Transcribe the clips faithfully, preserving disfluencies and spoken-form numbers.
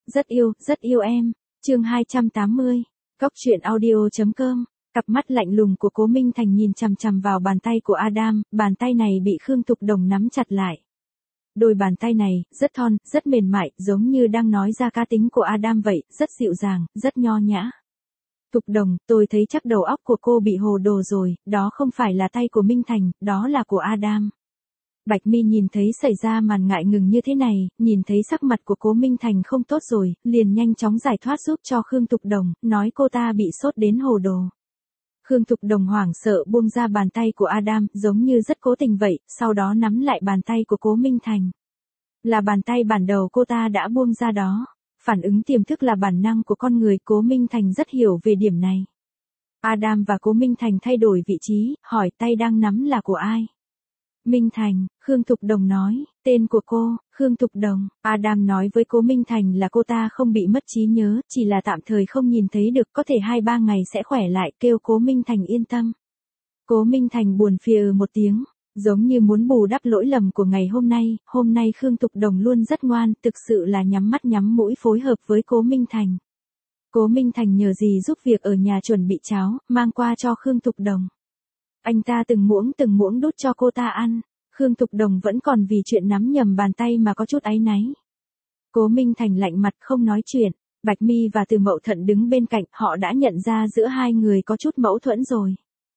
Rất yêu, rất yêu em. Chương hai trăm tám mươi. Góc truyện audio.com. Cặp mắt lạnh lùng của Cố Minh Thành nhìn chằm chằm vào bàn tay của Adam, bàn tay này bị Khương Thục Đồng nắm chặt lại. Đôi bàn tay này, rất thon, rất mềm mại, giống như đang nói ra cá tính của Adam vậy, rất dịu dàng, rất nho nhã. Thục Đồng, tôi thấy chắc đầu óc của cô bị hồ đồ rồi, đó không phải là tay của Minh Thành, đó là của Adam. Bạch Mi nhìn thấy xảy ra màn ngại ngừng như thế này, nhìn thấy sắc mặt của Cố Minh Thành không tốt rồi, liền nhanh chóng giải thoát giúp cho Khương Thục Đồng, nói cô ta bị sốt đến hồ đồ. Khương Thục Đồng hoảng sợ buông ra bàn tay của Adam, giống như rất cố tình vậy, sau đó nắm lại bàn tay của Cố Minh Thành. Là bàn tay bản đầu cô ta đã buông ra đó. Phản ứng tiềm thức là bản năng của con người, Cố Minh Thành rất hiểu về điểm này. Adam và Cố Minh Thành thay đổi vị trí, hỏi tay đang nắm là của ai? Minh Thành, Khương Thục Đồng nói, tên của cô, Khương Thục Đồng. Adam nói với Cố Minh Thành là cô ta không bị mất trí nhớ, chỉ là tạm thời không nhìn thấy được, có thể hai ba ngày sẽ khỏe lại, kêu Cố Minh Thành yên tâm. Cố Minh Thành buồn phiền một tiếng, giống như muốn bù đắp lỗi lầm của ngày hôm nay, hôm nay Khương Thục Đồng luôn rất ngoan, thực sự là nhắm mắt nhắm mũi phối hợp với Cố Minh Thành. Cố Minh Thành nhờ dì giúp việc ở nhà chuẩn bị cháo, mang qua cho Khương Thục Đồng. Anh ta từng muỗng từng muỗng đút cho cô ta ăn, Khương Thục Đồng vẫn còn vì chuyện nắm nhầm bàn tay mà có chút áy náy. Cố Minh Thành lạnh mặt không nói chuyện, Bạch Mi và Từ Mậu Thận đứng bên cạnh, họ đã nhận ra giữa hai người có chút mâu thuẫn rồi.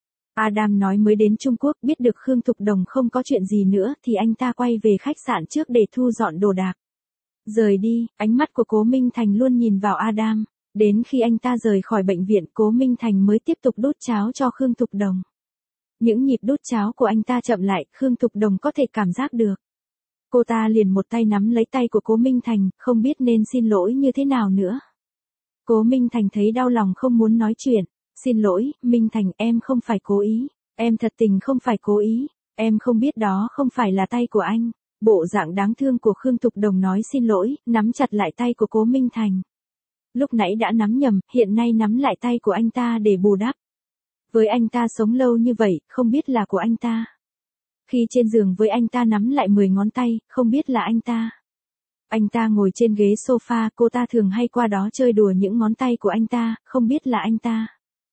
Adam nói mới đến Trung Quốc, biết được Khương Thục Đồng không có chuyện gì nữa thì anh ta quay về khách sạn trước để thu dọn đồ đạc. Rời đi, ánh mắt của Cố Minh Thành luôn nhìn vào Adam, đến khi anh ta rời khỏi bệnh viện, Cố Minh Thành mới tiếp tục đút cháo cho Khương Thục Đồng. Những nhịp đút cháo của anh ta chậm lại, Khương Thục Đồng có thể cảm giác được. Cô ta liền một tay nắm lấy tay của Cố Minh Thành, không biết nên xin lỗi như thế nào nữa. Cố Minh Thành thấy đau lòng không muốn nói chuyện. Xin lỗi, Minh Thành, em không phải cố ý. Em thật tình không phải cố ý. Em không biết đó không phải là tay của anh. Bộ dạng đáng thương của Khương Thục Đồng nói xin lỗi, nắm chặt lại tay của Cố Minh Thành. Lúc nãy đã nắm nhầm, hiện nay nắm lại tay của anh ta để bù đắp. Với anh ta sống lâu như vậy, không biết là của anh ta. Khi trên giường với anh ta nắm lại mười ngón tay, không biết là anh ta. Anh ta ngồi trên ghế sofa, cô ta thường hay qua đó chơi đùa những ngón tay của anh ta, không biết là anh ta.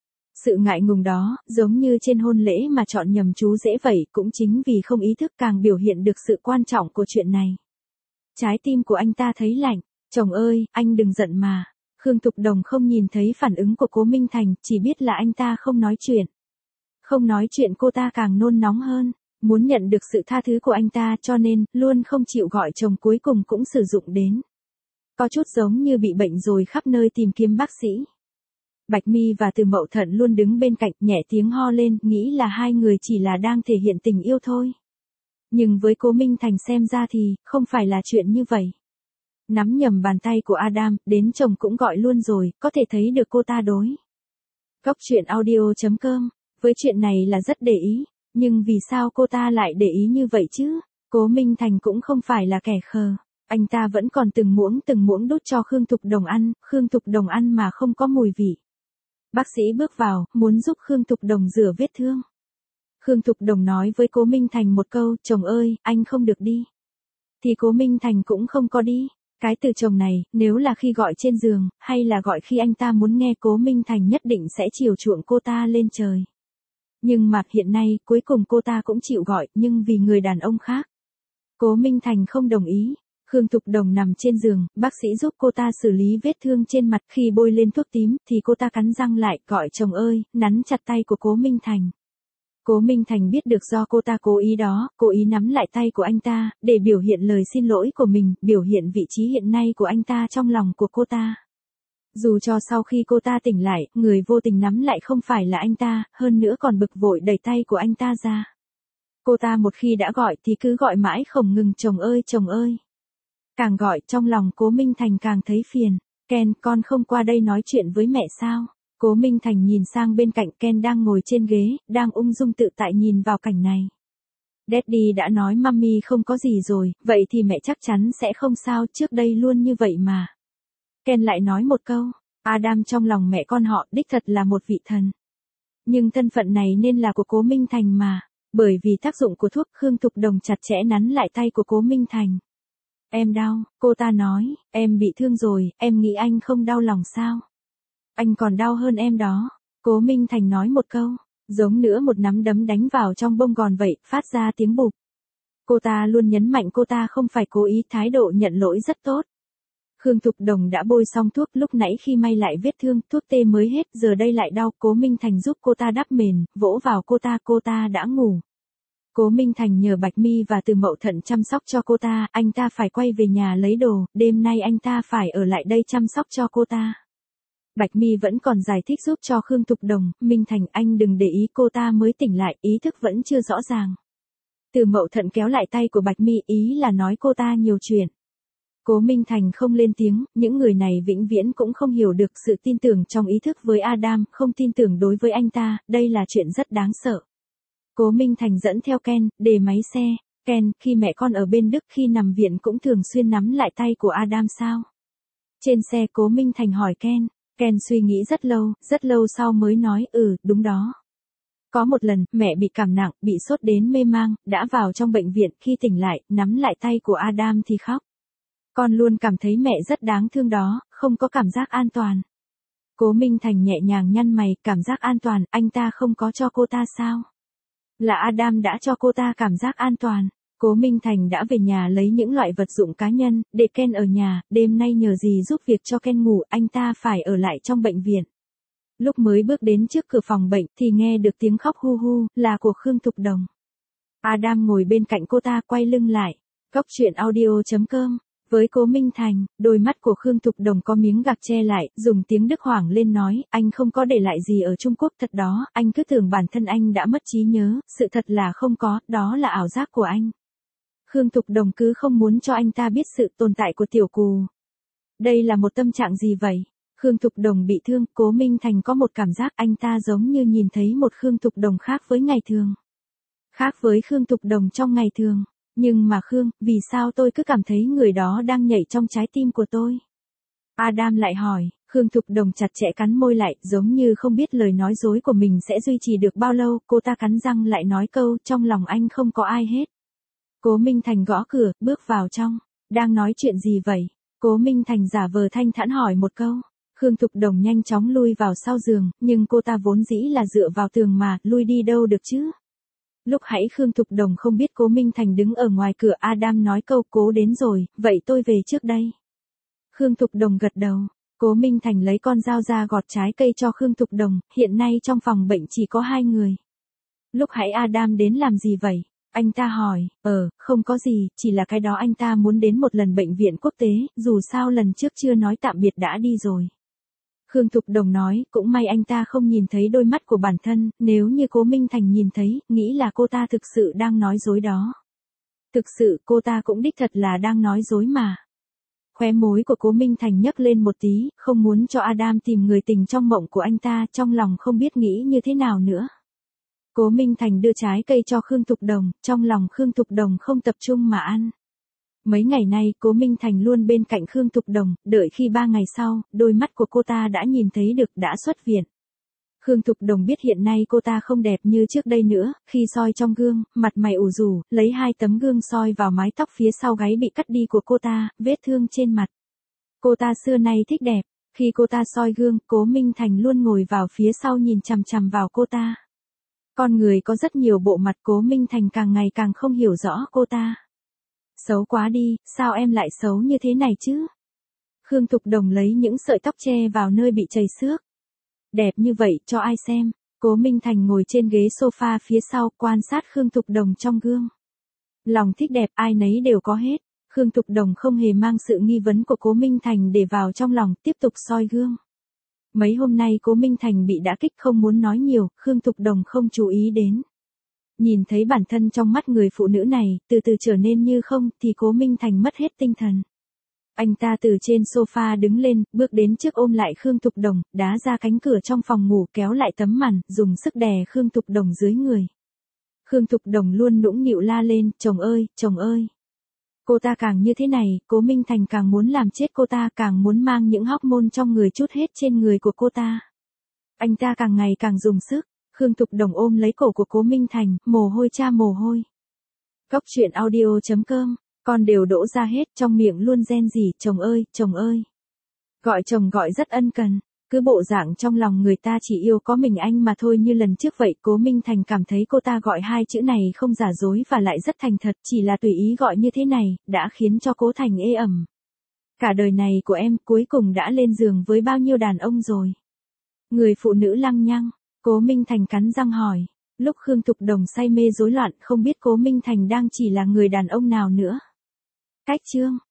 Sự ngại ngùng đó, giống như trên hôn lễ mà chọn nhầm chú rể vậy, cũng chính vì không ý thức càng biểu hiện được sự quan trọng của chuyện này. Trái tim của anh ta thấy lạnh, chồng ơi, anh đừng giận mà. Khương Thục Đồng không nhìn thấy phản ứng của Cố Minh Thành, chỉ biết là anh ta không nói chuyện. Không nói chuyện cô ta càng nôn nóng hơn, muốn nhận được sự tha thứ của anh ta cho nên, luôn không chịu gọi chồng, cuối cùng cũng sử dụng đến. Có chút giống như bị bệnh rồi khắp nơi tìm kiếm bác sĩ. Bạch Mi và Từ Mậu Thận luôn đứng bên cạnh, nhẹ tiếng ho lên, nghĩ là hai người chỉ là đang thể hiện tình yêu thôi. Nhưng với Cố Minh Thành xem ra thì, không phải là chuyện như vậy. Nắm nhầm bàn tay của Adam, đến chồng cũng gọi luôn rồi, có thể thấy được cô ta đối. Góc truyện audio.com, với chuyện này là rất để ý, nhưng vì sao cô ta lại để ý như vậy chứ? Cố Minh Thành cũng không phải là kẻ khờ, anh ta vẫn còn từng muỗng từng muỗng đút cho Khương Thục Đồng ăn, Khương Thục Đồng ăn mà không có mùi vị. Bác sĩ bước vào, muốn giúp Khương Thục Đồng rửa vết thương. Khương Thục Đồng nói với Cố Minh Thành một câu, chồng ơi, anh không được đi. Thì Cố Minh Thành cũng không có đi. Cái từ chồng này, nếu là khi gọi trên giường, hay là gọi khi anh ta muốn nghe, Cố Minh Thành nhất định sẽ chiều chuộng cô ta lên trời. Nhưng mà hiện nay, cuối cùng cô ta cũng chịu gọi, nhưng vì người đàn ông khác. Cố Minh Thành không đồng ý. Khương Thục Đồng nằm trên giường, bác sĩ giúp cô ta xử lý vết thương trên mặt, khi bôi lên thuốc tím, thì cô ta cắn răng lại, gọi chồng ơi, nắn chặt tay của Cố Minh Thành. Cố Minh Thành biết được do cô ta cố ý đó, cố ý nắm lại tay của anh ta, để biểu hiện lời xin lỗi của mình, biểu hiện vị trí hiện nay của anh ta trong lòng của cô ta. Dù cho sau khi cô ta tỉnh lại, người vô tình nắm lại không phải là anh ta, hơn nữa còn bực vội đẩy tay của anh ta ra. Cô ta một khi đã gọi thì cứ gọi mãi không ngừng, chồng ơi, chồng ơi. Càng gọi, trong lòng Cố Minh Thành càng thấy phiền. Ken, con không qua đây nói chuyện với mẹ sao? Cố Minh Thành nhìn sang bên cạnh, Ken đang ngồi trên ghế, đang ung dung tự tại nhìn vào cảnh này. Daddy đã nói Mummy không có gì rồi, vậy thì mẹ chắc chắn sẽ không sao, trước đây luôn như vậy mà. Ken lại nói một câu, Adam trong lòng mẹ con họ đích thật là một vị thần. Nhưng thân phận này nên là của Cố Minh Thành mà, bởi vì tác dụng của thuốc, Khương Thục Đồng chặt chẽ nắn lại tay của Cố Minh Thành. Em đau, cô ta nói, em bị thương rồi, em nghĩ anh không đau lòng sao? Anh còn đau hơn em đó. Cố Minh Thành nói một câu, giống nữa một nắm đấm đánh vào trong bông gòn vậy, phát ra tiếng bụp. Cô ta luôn nhấn mạnh cô ta không phải cố ý, thái độ nhận lỗi rất tốt. Khương Thục Đồng đã bôi xong thuốc lúc nãy khi may lại vết thương, thuốc tê mới hết, giờ đây lại đau. Cố Minh Thành giúp cô ta đắp mền, vỗ vào cô ta, cô ta đã ngủ. Cố Minh Thành nhờ Bạch Mi và Từ Mậu Thận chăm sóc cho cô ta, anh ta phải quay về nhà lấy đồ, đêm nay anh ta phải ở lại đây chăm sóc cho cô ta. Bạch Mi vẫn còn giải thích giúp cho Khương Thục Đồng, Minh Thành anh đừng để ý, cô ta mới tỉnh lại, ý thức vẫn chưa rõ ràng. Từ Mậu Thận kéo lại tay của Bạch Mi, ý là nói cô ta nhiều chuyện. Cố Minh Thành không lên tiếng, những người này vĩnh viễn cũng không hiểu được sự tin tưởng trong ý thức với Adam, không tin tưởng đối với anh ta, đây là chuyện rất đáng sợ. Cố Minh Thành dẫn theo Ken, để máy xe. Ken, khi mẹ con ở bên Đức khi nằm viện cũng thường xuyên nắm lại tay của Adam sao? Trên xe Cố Minh Thành hỏi Ken. Ken suy nghĩ rất lâu, rất lâu sau mới nói, ừ, đúng đó. Có một lần, mẹ bị cảm nặng, bị sốt đến mê mang, đã vào trong bệnh viện, khi tỉnh lại, nắm lại tay của Adam thì khóc. Con luôn cảm thấy mẹ rất đáng thương đó, không có cảm giác an toàn. Cố Minh Thành nhẹ nhàng nhăn mày, cảm giác an toàn, anh ta không có cho cô ta sao? Là Adam đã cho cô ta cảm giác an toàn. Cố Minh Thành đã về nhà lấy những loại vật dụng cá nhân, để Ken ở nhà, đêm nay nhờ dì giúp việc cho Ken ngủ, anh ta phải ở lại trong bệnh viện. Lúc mới bước đến trước cửa phòng bệnh thì nghe được tiếng khóc hu hu, là của Khương Thục Đồng. Adam ngồi bên cạnh cô ta quay lưng lại. Cốc truyện audio chấm com. Với Cố Minh Thành, đôi mắt của Khương Thục Đồng có miếng gạc che lại, dùng tiếng Đức hoảng lên nói, anh không có để lại gì ở Trung Quốc thật đó, anh cứ tưởng bản thân anh đã mất trí nhớ, sự thật là không có, đó là ảo giác của anh. Khương Thục Đồng cứ không muốn cho anh ta biết sự tồn tại của tiểu cù. Đây là một tâm trạng gì vậy? Khương Thục Đồng bị thương, Cố Minh Thành có một cảm giác anh ta giống như nhìn thấy một Khương Thục Đồng khác với ngày thường. Khác với Khương Thục Đồng trong ngày thường. Nhưng mà Khương, vì sao tôi cứ cảm thấy người đó đang nhảy trong trái tim của tôi? Adam lại hỏi, Khương Thục Đồng chặt chẽ cắn môi lại, giống như không biết lời nói dối của mình sẽ duy trì được bao lâu, cô ta cắn răng lại nói câu, trong lòng anh không có ai hết. Cố Minh Thành gõ cửa, bước vào trong, đang nói chuyện gì vậy? Cố Minh Thành giả vờ thanh thản hỏi một câu. Khương Thục Đồng nhanh chóng lui vào sau giường, nhưng cô ta vốn dĩ là dựa vào tường mà, lui đi đâu được chứ? Lúc hãy Khương Thục Đồng không biết Cố Minh Thành đứng ở ngoài cửa, Adam nói câu Cố đến rồi, vậy tôi về trước đây. Khương Thục Đồng gật đầu, Cố Minh Thành lấy con dao ra gọt trái cây cho Khương Thục Đồng, hiện nay trong phòng bệnh chỉ có hai người. Lúc hãy Adam đến làm gì vậy? Anh ta hỏi, ờ, không có gì, chỉ là cái đó anh ta muốn đến một lần bệnh viện quốc tế, dù sao lần trước chưa nói tạm biệt đã đi rồi. Khương Thục Đồng nói, cũng may anh ta không nhìn thấy đôi mắt của bản thân, nếu như Cố Minh Thành nhìn thấy, nghĩ là cô ta thực sự đang nói dối đó. Thực sự cô ta cũng đích thật là đang nói dối mà. Khóe môi của Cố Minh Thành nhấc lên một tí, không muốn cho Adam tìm người tình trong mộng của anh ta, trong lòng không biết nghĩ như thế nào nữa. Cố Minh Thành đưa trái cây cho Khương Thục Đồng, trong lòng Khương Thục Đồng không tập trung mà ăn. Mấy ngày nay Cố Minh Thành luôn bên cạnh Khương Thục Đồng, đợi khi ba ngày sau, đôi mắt của cô ta đã nhìn thấy được, đã xuất viện. Khương Thục Đồng biết hiện nay cô ta không đẹp như trước đây nữa, khi soi trong gương, mặt mày ủ rũ, lấy hai tấm gương soi vào mái tóc phía sau gáy bị cắt đi của cô ta, vết thương trên mặt. Cô ta xưa nay thích đẹp, khi cô ta soi gương, Cố Minh Thành luôn ngồi vào phía sau nhìn chằm chằm vào cô ta. Con người có rất nhiều bộ mặt, Cố Minh Thành càng ngày càng không hiểu rõ cô ta. Xấu quá đi, sao em lại xấu như thế này chứ? Khương Thục Đồng lấy những sợi tóc che vào nơi bị chảy xước. Đẹp như vậy, cho ai xem? Cố Minh Thành ngồi trên ghế sofa phía sau, quan sát Khương Thục Đồng trong gương. Lòng thích đẹp, ai nấy đều có hết. Khương Thục Đồng không hề mang sự nghi vấn của Cố Minh Thành để vào trong lòng, tiếp tục soi gương. Mấy hôm nay Cố Minh Thành bị đả kích không muốn nói nhiều, Khương Thục Đồng không chú ý đến. Nhìn thấy bản thân trong mắt người phụ nữ này, từ từ trở nên như không, thì Cố Minh Thành mất hết tinh thần. Anh ta từ trên sofa đứng lên, bước đến trước ôm lại Khương Thục Đồng, đá ra cánh cửa trong phòng ngủ, kéo lại tấm màn, dùng sức đè Khương Thục Đồng dưới người. Khương Thục Đồng luôn nũng nịu la lên, chồng ơi, chồng ơi. Cô ta càng như thế này, Cố Minh Thành càng muốn làm chết cô ta, càng muốn mang những hormone trong người trút hết trên người của cô ta. Anh ta càng ngày càng dùng sức. Khương Thục Đồng ôm lấy cổ của Cố Minh Thành, mồ hôi cha mồ hôi. Cốc truyện audio chấm com Con đều đổ ra hết, trong miệng luôn rên rỉ, chồng ơi, chồng ơi. Gọi chồng gọi rất ân cần, cứ bộ dạng trong lòng người ta chỉ yêu có mình anh mà thôi như lần trước vậy. Cố Minh Thành cảm thấy cô ta gọi hai chữ này không giả dối và lại rất thành thật, chỉ là tùy ý gọi như thế này, đã khiến cho Cố Thành ê ẩm. Cả đời này của em cuối cùng đã lên giường với bao nhiêu đàn ông rồi? Người phụ nữ lăng nhăng, Cố Minh Thành cắn răng hỏi. Lúc Khương Thục Đồng say mê rối loạn không biết Cố Minh Thành đang chỉ là người đàn ông nào nữa. Cách chương